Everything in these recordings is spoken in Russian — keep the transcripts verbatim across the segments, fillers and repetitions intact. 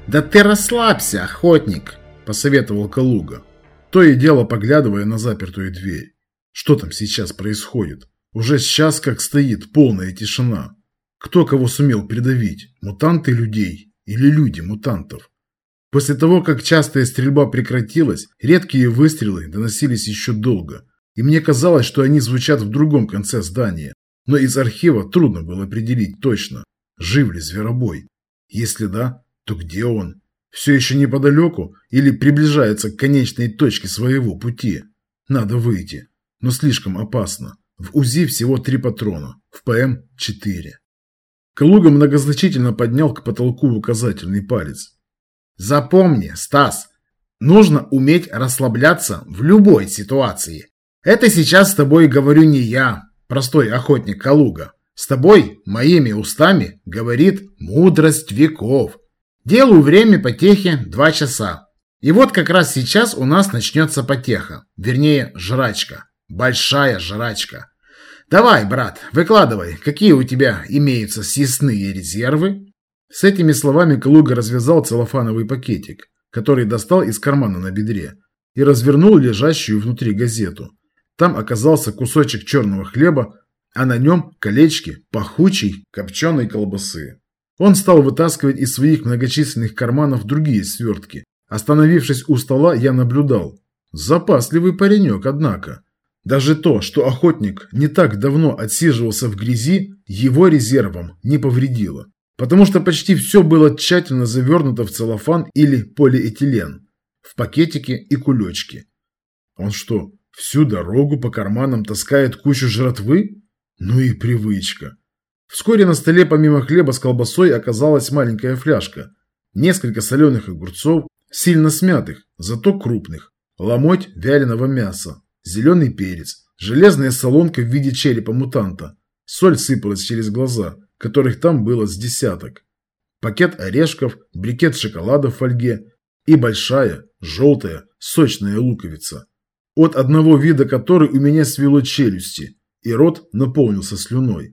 «Да ты расслабься, охотник», – посоветовал Калуга, то и дело поглядывая на запертую дверь. Что там сейчас происходит? Уже сейчас как стоит полная тишина. Кто кого сумел придавить? Мутанты людей или люди мутантов? После того, как частая стрельба прекратилась, редкие выстрелы доносились еще долго, и мне казалось, что они звучат в другом конце здания, но из архива трудно было определить точно, жив ли зверобой. Если да, то где он? Все еще неподалеку или приближается к конечной точке своего пути? Надо выйти, но слишком опасно. В УЗИ всего три патрона, в ПМ четыре. Калуга многозначительно поднял к потолку указательный палец. Запомни, Стас, нужно уметь расслабляться в любой ситуации. Это сейчас с тобой говорю не я, простой охотник Калуга. С тобой, моими устами, говорит мудрость веков. Делаю время потехи два часа. И вот как раз сейчас у нас начнется потеха, вернее жрачка, большая жрачка. Давай, брат, выкладывай, какие у тебя имеются съестные резервы? С этими словами Калуга развязал целлофановый пакетик, который достал из кармана на бедре, и развернул лежащую внутри газету. Там оказался кусочек черного хлеба, а на нем колечки пахучей копченой колбасы. Он стал вытаскивать из своих многочисленных карманов другие свертки. Остановившись у стола, я наблюдал. Запасливый паренек, однако. Даже то, что охотник не так давно отсиживался в грязи, его резервам не повредило. Потому что почти все было тщательно завернуто в целлофан или полиэтилен, в пакетики и кулечки. Он что, всю дорогу по карманам таскает кучу жратвы? Ну и привычка. Вскоре на столе помимо хлеба с колбасой оказалась маленькая фляжка, несколько соленых огурцов, сильно смятых, зато крупных, ломоть вяленого мяса, зеленый перец, железная солонка в виде черепа мутанта, соль сыпалась через глаза, которых там было с десяток, пакет орешков, брикет шоколада в фольге и большая, желтая, сочная луковица, от одного вида которой у меня свело челюсти, и рот наполнился слюной.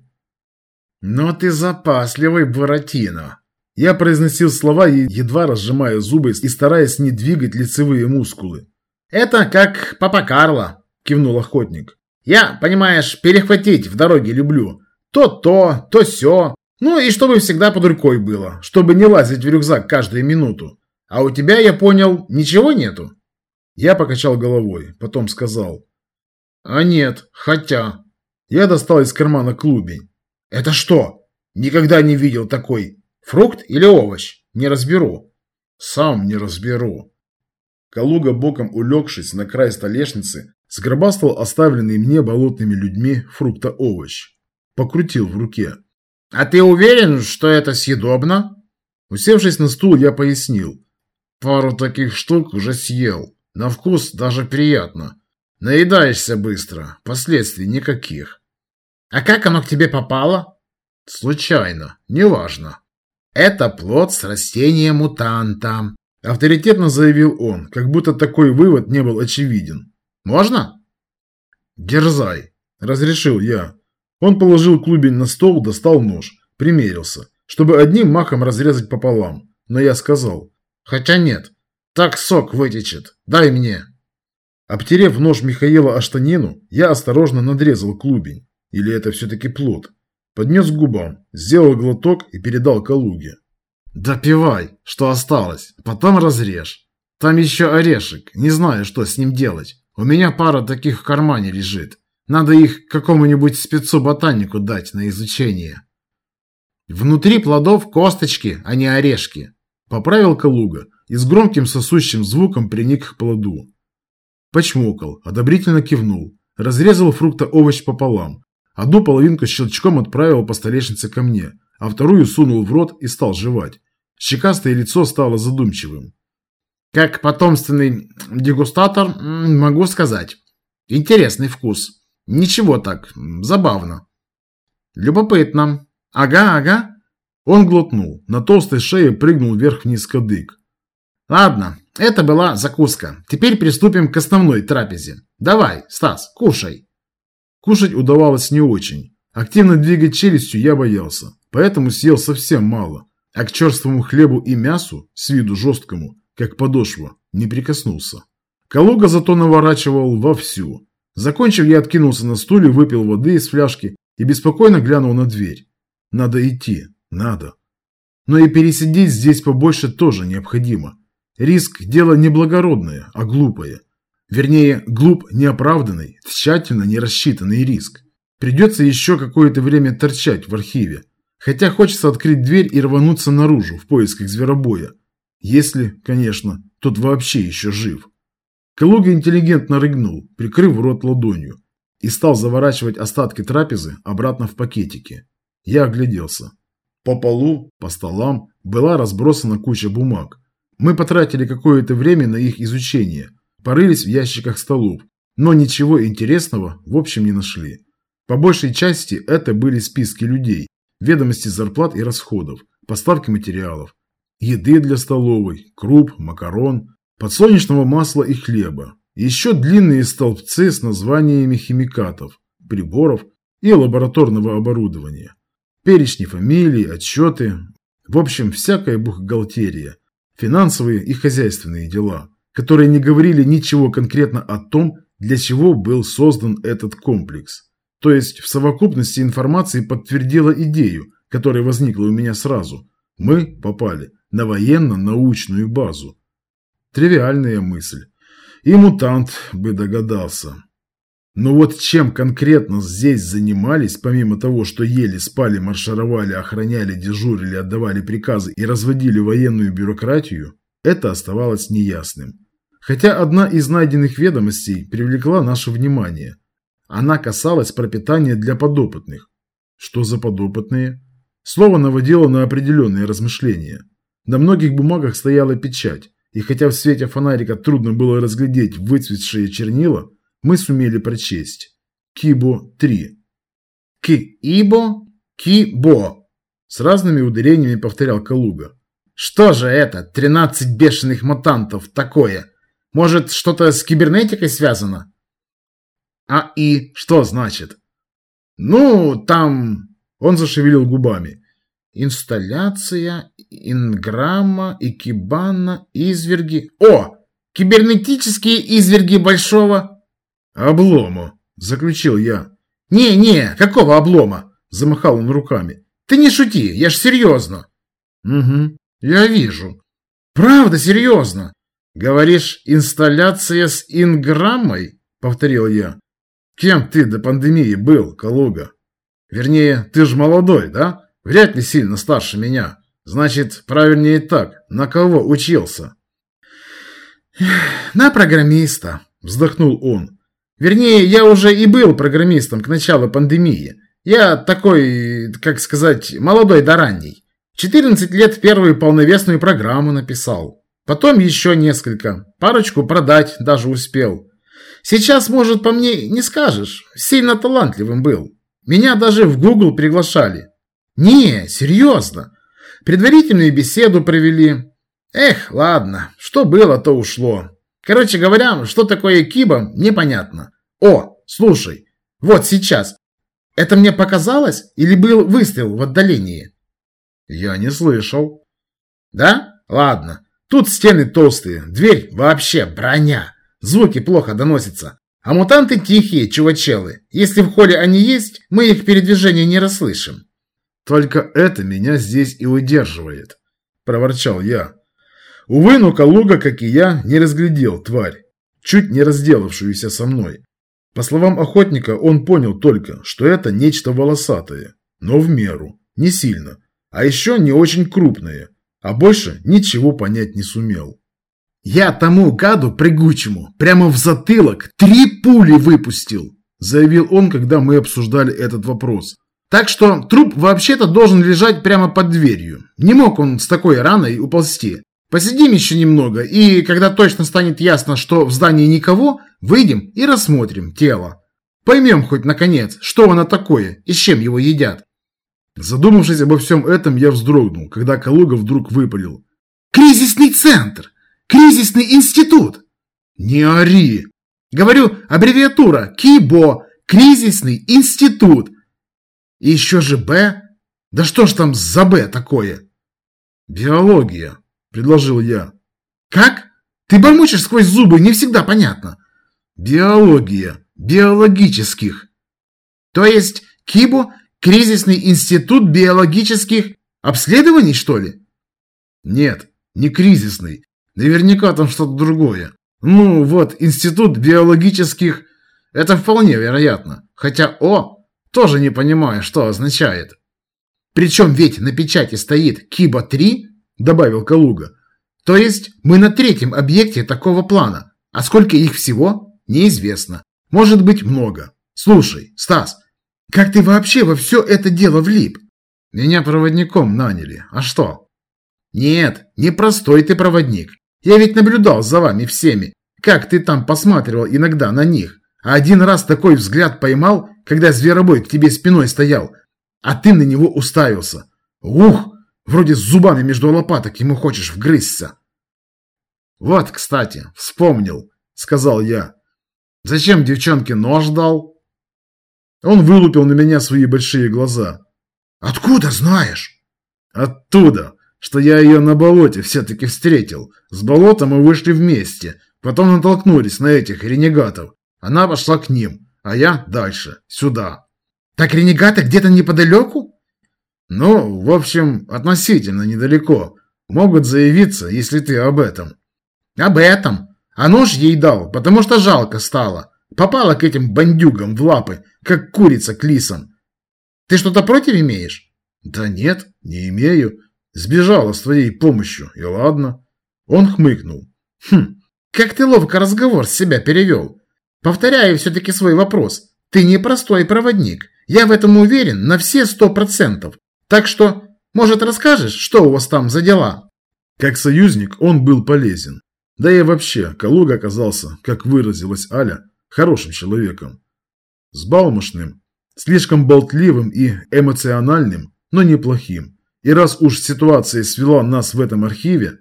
«Но ты запасливый, Буратино!» Я произносил слова, едва разжимая зубы и стараясь не двигать лицевые мускулы. «Это как папа Карло», – кивнул охотник. «Я, понимаешь, перехватить в дороге люблю. То то, то сё. Ну и чтобы всегда под рукой было, чтобы не лазить в рюкзак каждую минуту. А у тебя, я понял, ничего нету?» Я покачал головой, потом сказал. «А нет, хотя...» Я достал из кармана клубень. «Это что? Никогда не видел такой. Фрукт или овощ? Не разберу». «Сам не разберу». Калуга, боком улегшись на край столешницы, сгробастал оставленный мне болотными людьми фрукта-овощ. Покрутил в руке. «А ты уверен, что это съедобно?» Усевшись на стул, я пояснил. «Пару таких штук уже съел. На вкус даже приятно. Наедаешься быстро, последствий никаких». «А как оно к тебе попало?» «Случайно, неважно». «Это плод с растения-мутанта», – авторитетно заявил он, как будто такой вывод не был очевиден. «Можно?» «Дерзай», – разрешил я. Он положил клубень на стол, достал нож, примерился, чтобы одним махом разрезать пополам. Но я сказал, «Хотя нет, так сок вытечет, дай мне». Обтерев нож Михаила о штанину, я осторожно надрезал клубень. Или это все-таки плод? Поднес к губам, сделал глоток и передал Калуге. «Допивай, что осталось, потом разрежь. Там еще орешек, не знаю, что с ним делать. У меня пара таких в кармане лежит. Надо их какому-нибудь спецу-ботанику дать на изучение». «Внутри плодов косточки, а не орешки», – поправил Калуга и с громким сосущим звуком приник к плоду. Почмокал, одобрительно кивнул, разрезал фрукта-овощ пополам. Одну половинку щелчком отправил по столешнице ко мне, а вторую сунул в рот и стал жевать. Щекастое лицо стало задумчивым. «Как потомственный дегустатор, могу сказать. Интересный вкус. Ничего так, забавно». «Любопытно. Ага, ага». Он глотнул, на толстой шее прыгнул вверх-вниз кадык. «Ладно, это была закуска. Теперь приступим к основной трапезе. Давай, Стас, кушай». Кушать удавалось не очень. Активно двигать челюстью я боялся, поэтому съел совсем мало. а к черствому хлебу и мясу, с виду жесткому, как подошва, не прикоснулся. Калуга зато наворачивал вовсю. Закончив, я откинулся на стуле, выпил воды из фляжки и беспокойно глянул на дверь. Надо идти, надо. Но и пересидеть здесь побольше тоже необходимо. Риск – дело не благородное, а глупое. Вернее, глуп неоправданный, тщательно не рассчитанный риск. Придется еще какое-то время торчать в архиве. Хотя хочется открыть дверь и рвануться наружу в поисках зверобоя. Если, конечно, тот вообще еще жив. Калуга интеллигентно рыгнул, прикрыв рот ладонью, и стал заворачивать остатки трапезы обратно в пакетики. Я огляделся. По полу, по столам была разбросана куча бумаг. Мы потратили какое-то время на их изучение, порылись в ящиках столов, но ничего интересного в общем не нашли. По большей части это были списки людей, ведомости зарплат и расходов, поставки материалов, еды для столовой, круп, макарон, подсолнечного масла и хлеба. Еще длинные столбцы с названиями химикатов, приборов и лабораторного оборудования. Перечни фамилий, отчеты, в общем, всякая бухгалтерия, финансовые и хозяйственные дела, которые не говорили ничего конкретно о том, для чего был создан этот комплекс. То есть в совокупности информации подтвердила идею, которая возникла у меня сразу. Мы попали на военно-научную базу. Тривиальная мысль. И мутант бы догадался. Но вот чем конкретно здесь занимались, помимо того, что ели, спали, маршировали, охраняли, дежурили, отдавали приказы и разводили военную бюрократию, это оставалось неясным. Хотя одна из найденных ведомостей привлекла наше внимание. Она касалась пропитания для подопытных. Что за подопытные? Слово наводило на определенные размышления. На многих бумагах стояла печать, и хотя в свете фонарика трудно было разглядеть выцветшие чернила, мы сумели прочесть. Кибо три. Ки-ибо, Ки-бо. С разными ударениями повторял Калуга. Что же это, тринадцать бешеных мутантов, такое? Может, что-то с кибернетикой связано? А и что значит? Ну, там... Он зашевелил губами. Инсталляция, инграмма, икебана, изверги. О! Кибернетические изверги большого... «Облому», – заключил я. «Не-не, какого облома?» – замахал он руками. «Ты не шути, я ж серьезно». «Угу, я вижу». «Правда, серьезно». «Говоришь, инсталляция с инграммой?» – повторил я. «Кем ты до пандемии был, Калуга? Вернее, ты ж молодой, да? Вряд ли сильно старше меня. Значит, правильнее так, на кого учился?» «На программиста», – вздохнул он. Вернее, я уже и был программистом к началу пандемии. Я такой, как сказать, молодой да ранний. В четырнадцать лет первую полновесную программу написал. Потом еще несколько. Парочку продать даже успел. Сейчас, может, по мне не скажешь. Сильно талантливым был. Меня даже в Google приглашали. Не, серьезно. Предварительную беседу провели. Эх, ладно, что было, то ушло. Короче говоря, что такое Киба, непонятно. О, слушай, вот сейчас. Это мне показалось или был выстрел в отдалении? Я не слышал. Да? Ладно. Тут стены толстые, дверь вообще броня. Звуки плохо доносятся. А мутанты тихие, чувачелы. Если в холле они есть, мы их передвижения не расслышим. Только это меня здесь и удерживает, проворчал я. Увы, но Калуга, как и я, не разглядел тварь, чуть не разделавшуюся со мной. По словам охотника, он понял только, что это нечто волосатое, но в меру, не сильно, а еще не очень крупное, а больше ничего понять не сумел. «Я тому гаду прыгучему прямо в затылок три пули выпустил», заявил он, когда мы обсуждали этот вопрос. «Так что труп вообще-то должен лежать прямо под дверью. Не мог он с такой раной уползти. Посидим еще немного, и когда точно станет ясно, что в здании никого, выйдем и рассмотрим тело. Поймем хоть, наконец, что оно такое и с чем его едят». Задумавшись обо всем этом, я вздрогнул, когда Калуга вдруг выпалил. «Кризисный центр! Кризисный институт!» «Не ори!» «Говорю, аббревиатура КИБО! Кризисный институт!» «И еще же Б? Да что ж там за Б такое?» «Биология», – предложил я. «Как? Ты бормочешь сквозь зубы, не всегда понятно». «Биология. Биологических». «То есть КИБО – кризисный институт биологических обследований, что ли?» «Нет, не кризисный. Наверняка там что-то другое. Ну, вот, институт биологических. Это вполне вероятно. Хотя О тоже не понимаю, что означает». «Причем ведь на печати стоит КИБО три», – добавил Калуга. «То есть мы на третьем объекте такого плана. А сколько их всего, неизвестно. Может быть, много. Слушай, Стас, как ты вообще во все это дело влип?» «Меня проводником наняли. А что?» «Нет, не простой ты проводник. Я ведь наблюдал за вами всеми, как ты там посматривал иногда на них. А один раз такой взгляд поймал, когда зверобой к тебе спиной стоял, а ты на него уставился. Ух, вроде с зубами между лопаток ему хочешь вгрызться». «Вот, кстати, вспомнил», — сказал я. «Зачем девчонке нож дал?» Он вылупил на меня свои большие глаза. «Откуда знаешь?» «Оттуда, что я ее на болоте все-таки встретил. С болота мы вышли вместе, потом натолкнулись на этих ренегатов. Она пошла к ним, а я дальше, сюда». «Так ренегаты где-то неподалеку?» «Ну, в общем, относительно недалеко. Могут заявиться, если ты об этом». «Об этом? А нож ей дал, потому что жалко стало. Попала к этим бандюгам в лапы, как курица к лисам. Ты что-то против имеешь?» «Да нет, не имею. Сбежала с твоей помощью, и ладно». Он хмыкнул. «Хм, как ты ловко разговор с себя перевел. Повторяю все-таки свой вопрос. Ты не простой проводник. Я в этом уверен на все сто процентов. Так что, может, расскажешь, что у вас там за дела?» Как союзник он был полезен. Да и вообще, Калуга оказался, как выразилась Аля, хорошим человеком. Сбалмошным, слишком болтливым и эмоциональным, но неплохим. И раз уж ситуация свела нас в этом архиве...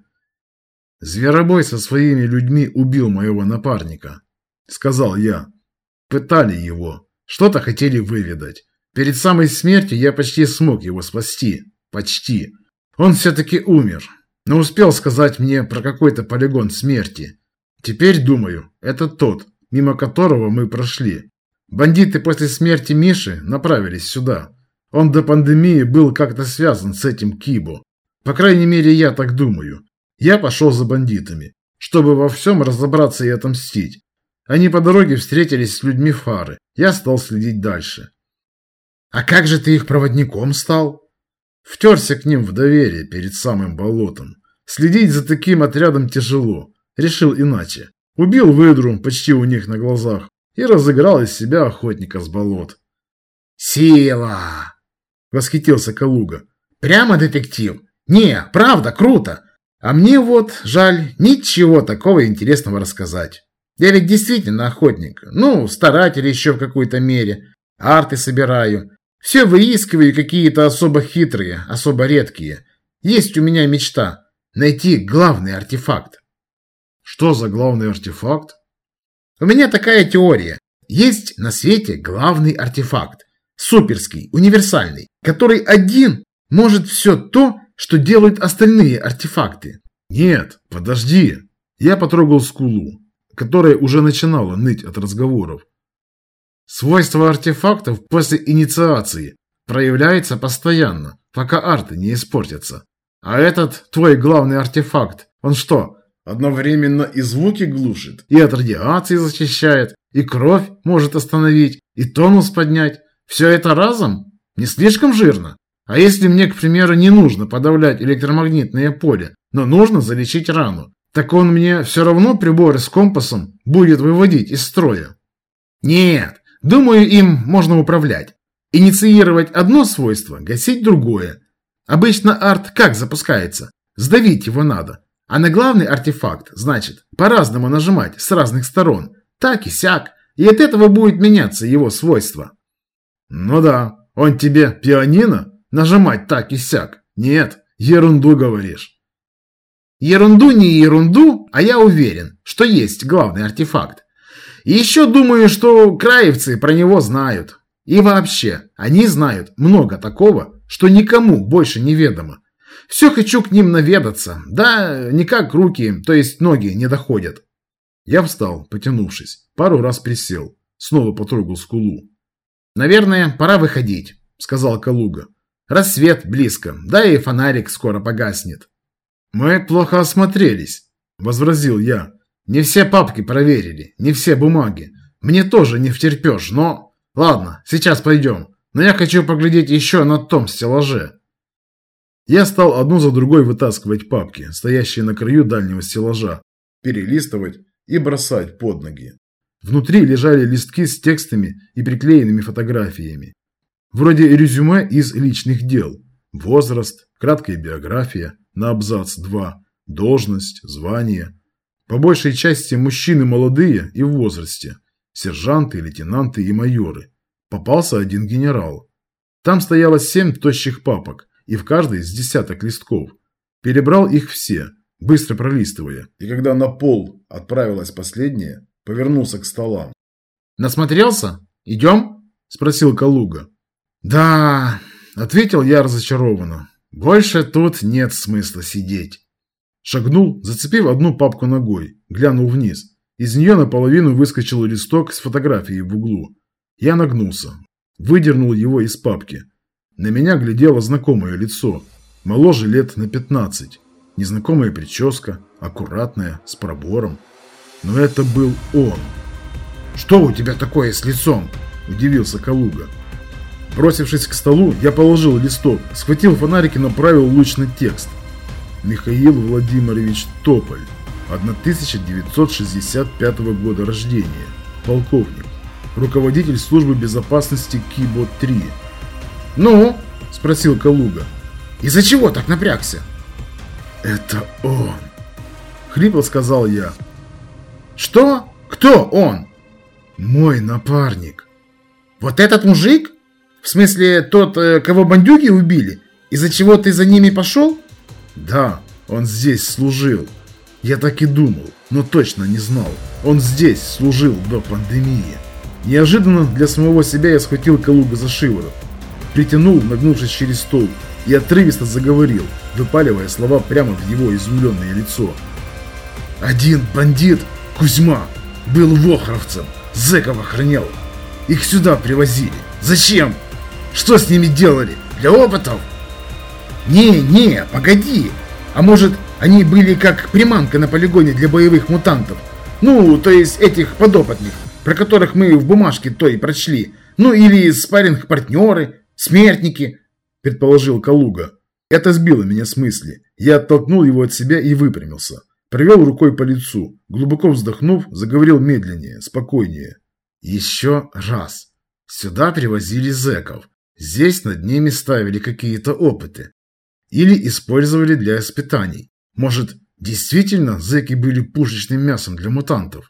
«Зверобой со своими людьми убил моего напарника», — сказал я. «Пытали его, что-то хотели выведать. Перед самой смертью я почти смог его спасти. Почти. Он все-таки умер, но успел сказать мне про какой-то полигон смерти. Теперь, думаю, это тот, мимо которого мы прошли. Бандиты после смерти Миши направились сюда. Он до пандемии был как-то связан с этим КИБО. По крайней мере, я так думаю. Я пошел за бандитами, чтобы во всем разобраться и отомстить. Они по дороге встретились с людьми Фары. Я стал следить дальше». «А как же ты их проводником стал?» Втерся к ним в доверие перед самым болотом. Следить за таким отрядом тяжело. Решил иначе. Убил выдру почти у них на глазах и разыграл из себя охотника с болот. «Сила!» — восхитился Калуга. «Прямо детектив. Не, правда, круто. А мне вот, жаль, ничего такого интересного рассказать. Я ведь действительно охотник. Ну, старатель еще в какой-то мере. Арты собираю. Все выискиваю какие-то особо хитрые, особо редкие. Есть у меня мечта – найти главный артефакт». «Что за главный артефакт?» «У меня такая теория. Есть на свете главный артефакт. Суперский, универсальный, который один может все то, что делают остальные артефакты». «Нет, подожди». Я потрогал скулу, которая уже начинала ныть от разговоров. Свойства артефактов после инициации проявляется постоянно, пока арты не испортятся. А этот твой главный артефакт, он что, одновременно и звуки глушит, и от радиации защищает, и кровь может остановить, и тонус поднять? Все это разом? Не слишком жирно? А если мне, к примеру, не нужно подавлять электромагнитное поле, но нужно залечить рану, так он мне все равно приборы с компасом будет выводить из строя? Нет. Думаю, им можно управлять. Инициировать одно свойство, гасить другое. Обычно арт как запускается? Сдавить его надо. А на главный артефакт, значит, по-разному нажимать с разных сторон. Так и сяк. И от этого будет меняться его свойство. Ну да, он тебе пианино? Нажимать так и сяк? Нет, ерунду говоришь. Ерунду не ерунду, а я уверен, что есть главный артефакт. И еще думаю, что краевцы про него знают. И вообще, они знают много такого, что никому больше не ведомо. Все хочу к ним наведаться. Да никак руки, то есть ноги, не доходят. Я встал, потянувшись. Пару раз присел. Снова потрогал скулу. «Наверное, пора выходить», — сказал Калуга. «Рассвет близко, да и фонарик скоро погаснет». «Мы плохо осмотрелись», — возразил я. «Не все папки проверили, не все бумаги. Мне тоже не втерпешь, но... Ладно, сейчас пойдем. Но я хочу поглядеть еще на том стеллаже». Я стал одну за другой вытаскивать папки, стоящие на краю дальнего стеллажа, перелистывать и бросать под ноги. Внутри лежали листки с текстами и приклеенными фотографиями. Вроде резюме из личных дел. Возраст, краткая биография, на абзац два, должность, звание. По большей части мужчины молодые и в возрасте. Сержанты, лейтенанты и майоры. Попался один генерал. Там стояло семь тощих папок, и в каждой с десяток листков. Перебрал их все, быстро пролистывая. И когда на пол отправилась последняя, повернулся к столам. «Насмотрелся? Идем?» – спросил Калуга. «Да», – ответил я разочарованно. «Больше тут нет смысла сидеть». Шагнул, зацепив одну папку ногой, глянул вниз. Из нее наполовину выскочил листок с фотографией в углу. Я нагнулся, выдернул его из папки. На меня глядело знакомое лицо, моложе лет на пятнадцать. Незнакомая прическа, аккуратная, с пробором. Но это был он. «Что у тебя такое с лицом?» – удивился Калуга. Бросившись к столу, я положил листок, схватил фонарик и направил луч на текст. Михаил Владимирович Тополь, тысяча девятьсот шестьдесят пятого года рождения, полковник, руководитель службы безопасности Кибо три. «Ну?» – спросил Калуга. «Из-за чего так напрягся?» «Это он!» – хрипло сказал я. «Что? Кто он?» «Мой напарник». «Вот этот мужик? В смысле, тот, кого бандюги убили? Из-за чего ты за ними пошел?» «Да, он здесь служил. Я так и думал, но точно не знал. Он здесь служил до пандемии». Неожиданно для самого себя я схватил Калуга за шиворот, притянул, нагнувшись через стол, и отрывисто заговорил, выпаливая слова прямо в его изумленное лицо. «Один бандит, Кузьма, был вохровцем, зэков охранял. Их сюда привозили. Зачем? Что с ними делали? Для опытов?» «Не-не, погоди. А может, они были как приманка на полигоне для боевых мутантов? Ну, то есть этих подопытных, про которых мы в бумажке той прочли. Ну, или спарринг-партнеры, смертники», – предположил Калуга. Это сбило меня с мысли. Я оттолкнул его от себя и выпрямился. Провел рукой по лицу. Глубоко вздохнув, заговорил медленнее, спокойнее. «Еще раз. Сюда привозили зэков. Здесь над ними ставили какие-то опыты. Или использовали для испытаний. Может, действительно зэки были пушечным мясом для мутантов?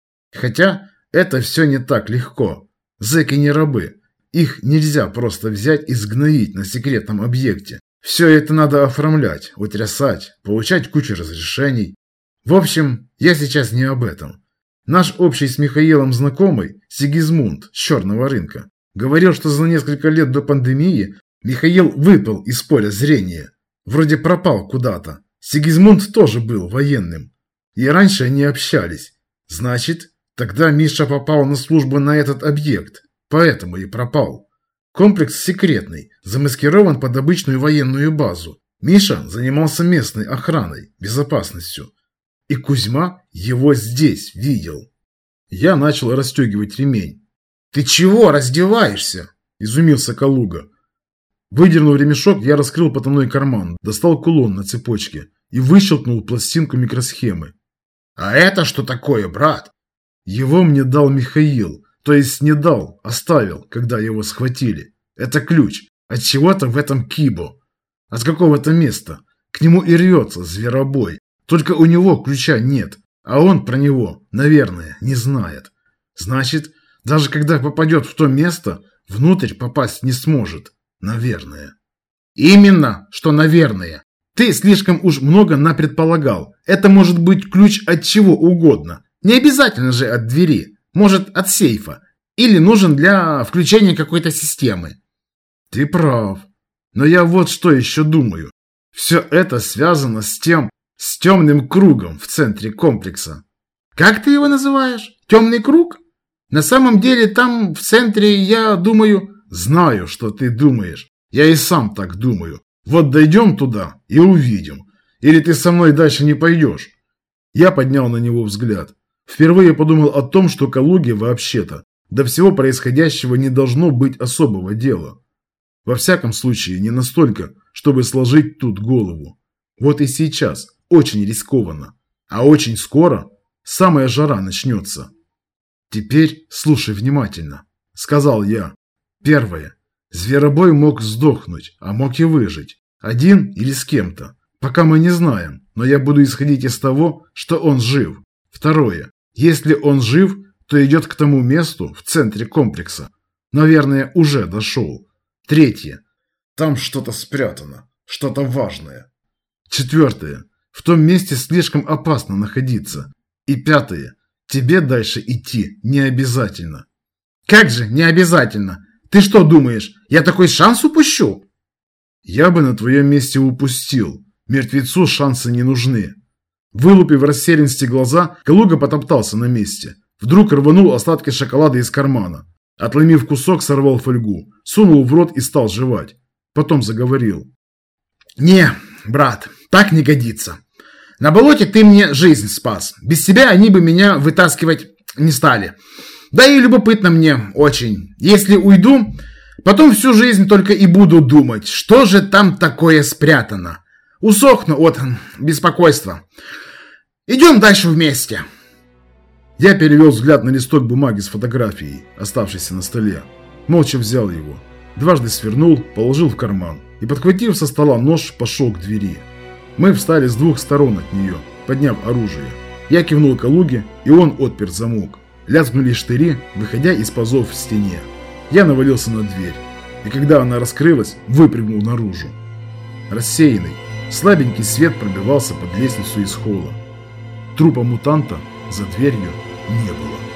Хотя это все не так легко. Зэки не рабы. Их нельзя просто взять и сгноить на секретном объекте. Все это надо оформлять, утрясать, получать кучу разрешений. В общем, я сейчас не об этом. Наш общий с Михаилом знакомый, Сигизмунд с черного рынка, говорил, что за несколько лет до пандемии Михаил выпал из поля зрения. Вроде пропал куда-то. Сигизмунд тоже был военным. И раньше они общались. Значит, тогда Миша попал на службу на этот объект. Поэтому и пропал. Комплекс секретный, замаскирован под обычную военную базу. Миша занимался местной охраной, безопасностью. И Кузьма его здесь видел. Я начал расстегивать ремень. «Ты чего раздеваешься?» – изумился Калуга. Выдернув ремешок, я раскрыл потайной карман, достал кулон на цепочке и выщелкнул пластинку микросхемы. «А это что такое, брат?» Его мне дал Михаил, то есть не дал, оставил, когда его схватили. Это ключ от чего-то в этом Кибо, от какого-то места. К нему и рвется зверобой, только у него ключа нет, а он про него, наверное, не знает. Значит, даже когда попадет в то место, внутрь попасть не сможет. Наверное. Именно, что наверное. Ты слишком уж много напредполагал. Это может быть ключ от чего угодно. Не обязательно же от двери. Может, от сейфа. Или нужен для включения какой-то системы. Ты прав. Но я вот что еще думаю. Все это связано с тем, с темным кругом в центре комплекса. Как ты его называешь? Темный круг? На самом деле там в центре, я думаю... Знаю, что ты думаешь. Я и сам так думаю. Вот дойдем туда и увидим. Или ты со мной дальше не пойдешь? Я поднял на него взгляд. Впервые подумал о том, что Калуге вообще-то до всего происходящего не должно быть особого дела. Во всяком случае, не настолько, чтобы сложить тут голову. Вот и сейчас очень рискованно. А очень скоро самая жара начнется. Теперь слушай внимательно, сказал я. Первое. Зверобой мог сдохнуть, а мог и выжить. Один или с кем-то. Пока мы не знаем, но я буду исходить из того, что он жив. Второе. Если он жив, то идет к тому месту в центре комплекса. Наверное, уже дошел. Третье. Там что-то спрятано, что-то важное. Четвертое. В том месте слишком опасно находиться. И пятое. Тебе дальше идти не обязательно. Как же не обязательно? Ты что думаешь, я такой шанс упущу? Я бы на твоем месте упустил. Мертвецу шансы не нужны. Вылупив в растерянности глаза, Калуга потоптался на месте. Вдруг рванул остатки шоколада из кармана. Отломив кусок, сорвал фольгу, сунул в рот и стал жевать. Потом заговорил. Не, брат, так не годится. На болоте ты мне жизнь спас. Без тебя они бы меня вытаскивать не стали. Да и любопытно мне очень. Если уйду, потом всю жизнь только и буду думать, что же там такое спрятано. Усохну от беспокойства. Идем дальше вместе. Я перевел взгляд на листок бумаги с фотографией, оставшейся на столе. Молча взял его. Дважды свернул, положил в карман и, подхватив со стола нож, пошел к двери. Мы встали с двух сторон от нее, подняв оружие. Я кивнул Калуге, и он отпер замок. Лязгнули штыри, выходя из пазов в стене. Я навалился на дверь, и когда она раскрылась, выпрыгнул наружу. Рассеянный, слабенький свет пробивался под лестницу из холла. Трупа мутанта за дверью не было.